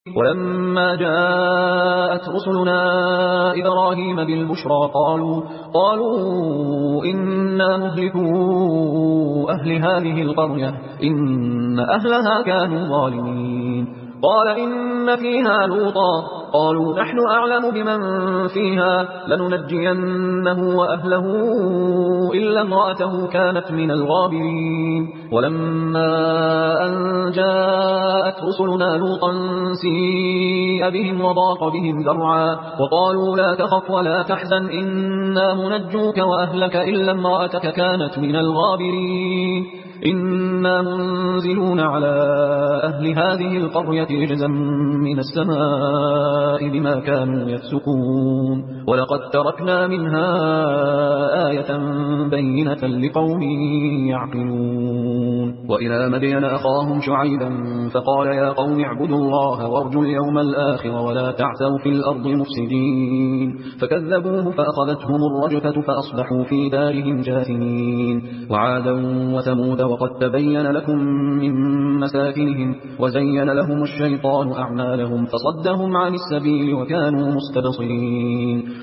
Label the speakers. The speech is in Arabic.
Speaker 1: ولما جاءت رسلنا إبراهيم بالبشرى قالوا إنا مهلكو أهل هذه القرية إن أهلها كانوا ظالمين. قال إن فيها لوطا قالوا نحن أعلم بمن فيها لننجينه وأهله إلا امرأته كانت من الغابرين. ولما أن جاءت رسلنا لوطا سيء بهم وضاق بهم ذرعا وقالوا لا تخف ولا تحزن إنا منجوك وأهلك إلا امرأتك كانت من الغابرين إنا منزلون على أهل هذه القرية رجزا من السماء بما كانوا يفسقون ولقد تركنا منها آية بينة لقوم يعقلون. وإلى مدين أخاهم شعيبا فقال يا قوم اعبدوا الله وارجوا اليوم الآخر ولا تعثوا في الأرض مفسدين فكذبوه فأخذتهم الرجفة فأصبحوا في دارهم جاثمين. وعادا وثمود وقد تبين لكم من مساكنهم وزين لهم الشيطان أعمالهم فصدهم عن السبيل وكانوا مستبصرين.